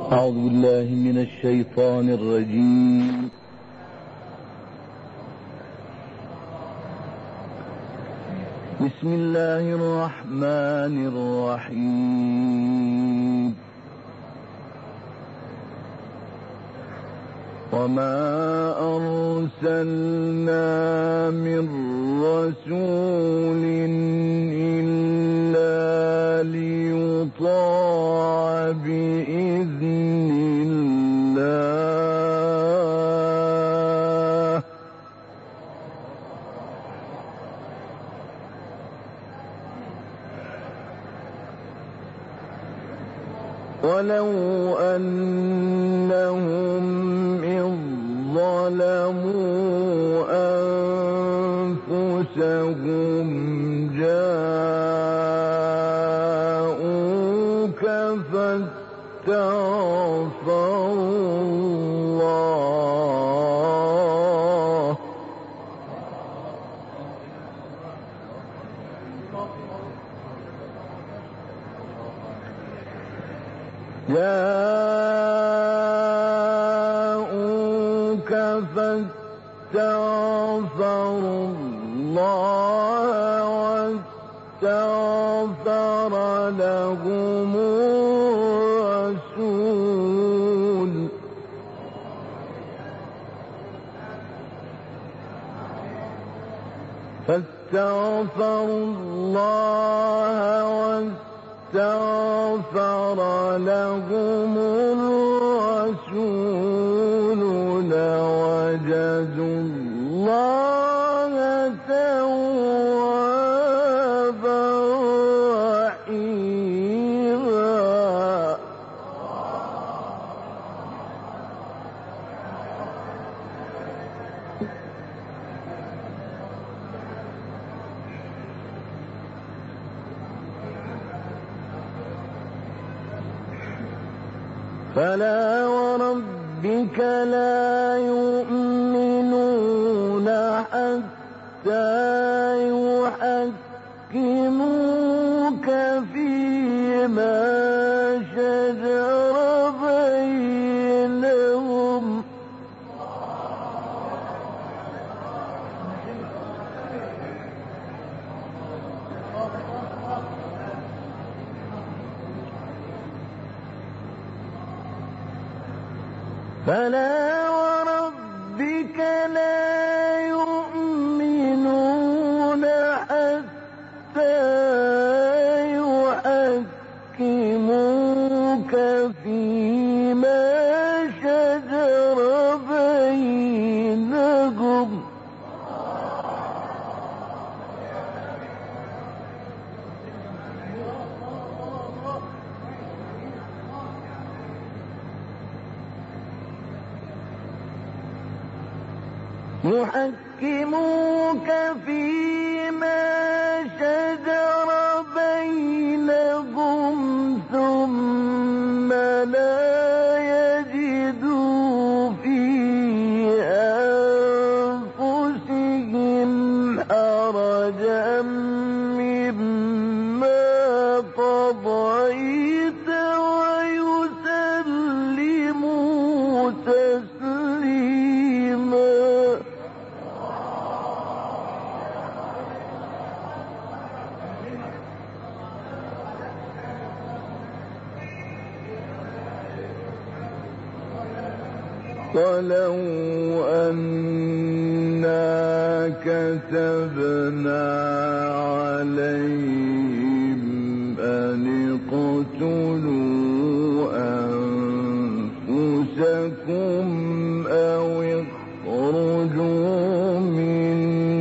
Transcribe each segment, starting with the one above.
أعوذ بالله من الشيطان الرجيم. بسم الله الرحمن الرحيم. وما أرسلنا من رسول إلا ليطاع بإذن الله ولو أنهم إذ ظلموا أنفسهم جاءوك فاستغفروا الله فاستغفروا الله واستغفر لهم الرسول فاستغفروا الله واستغفر لهم الرسول لوجدوا الله توابا رحيما. فلا وربك لا يؤمنون حتى يحكموك فيما شجر بينهم فلا وربك لا يؤمنون حتى يحكموك فيما شجر بينهم يحكموك فيما شجر بينهم ثم لا يجدوا في أنفسهم حرجا مما قضيت ويسلموا تسليما. ولو أنا كتبنا عليهم أن اقتلوا أنفسكم أو اخرجوا من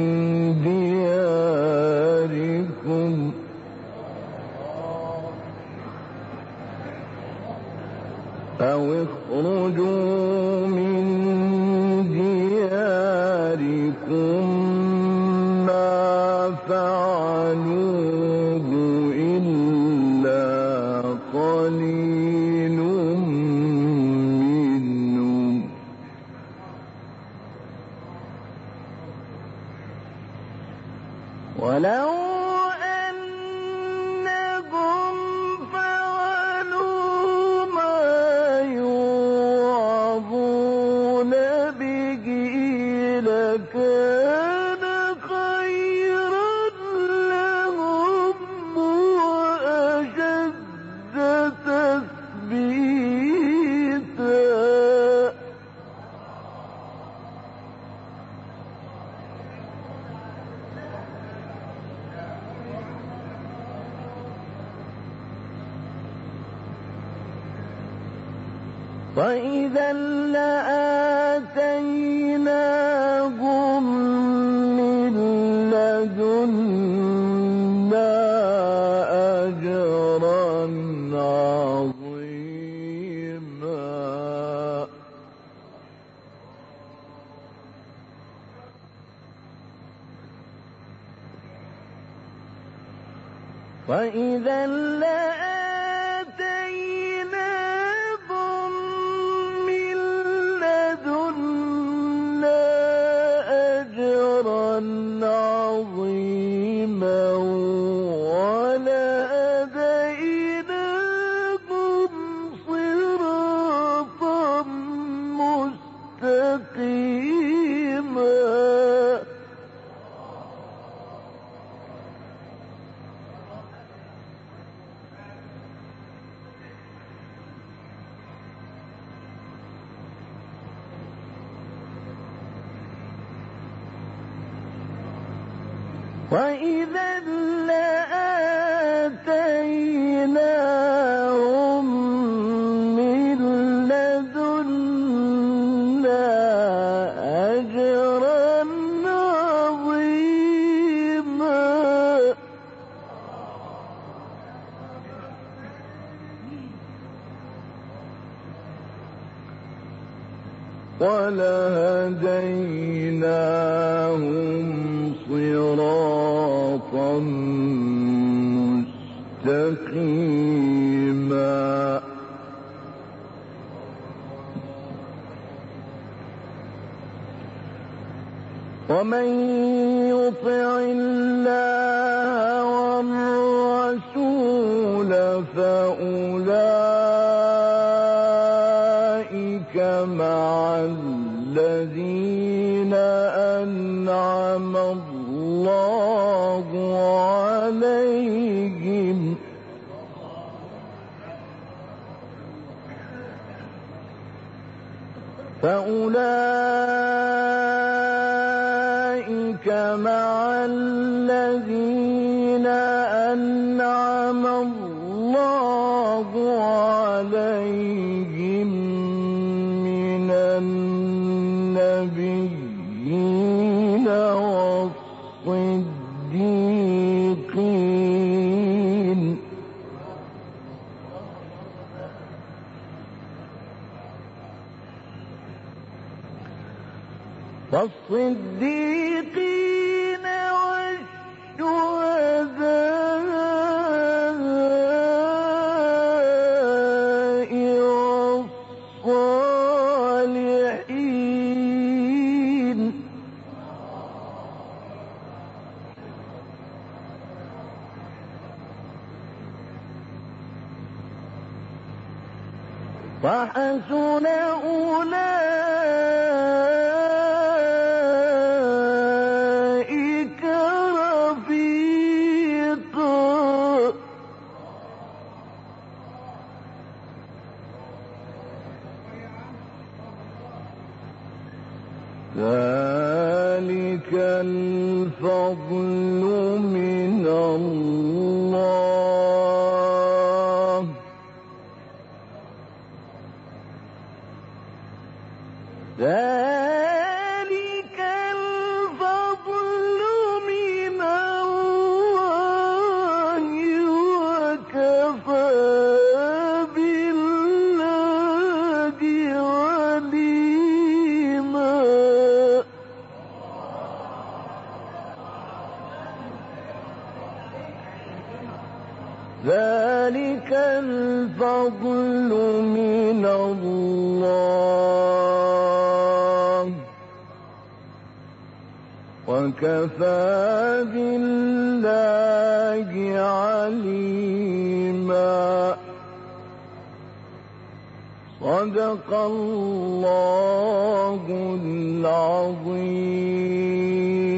دياركم ما فعلوه إلا قليل منهم ولو أنهم فعلوا ما وإذا لآتيناهم من لدنا أجرا عظيما وإذا لآتيناهم من لدنا أجرا عظيما ولهديناهم صراطا مستقيما وإذا لآتيناهم من لدنا أجرا عظيما ولهديناهم صراطا مستقيما ومن يطع الله والرسول فأولئك مع الذين أنعم الله عليهم أنعم الله عليهم من النبيين والصديقين والشهداء والصالحين وحسن أولئك رفيقا ذلك الفضل من الله ذلك الفضل من الله وكفى بالله عليما ذلك الفضل من الله وكفى بالله عليما صدق الله العظيم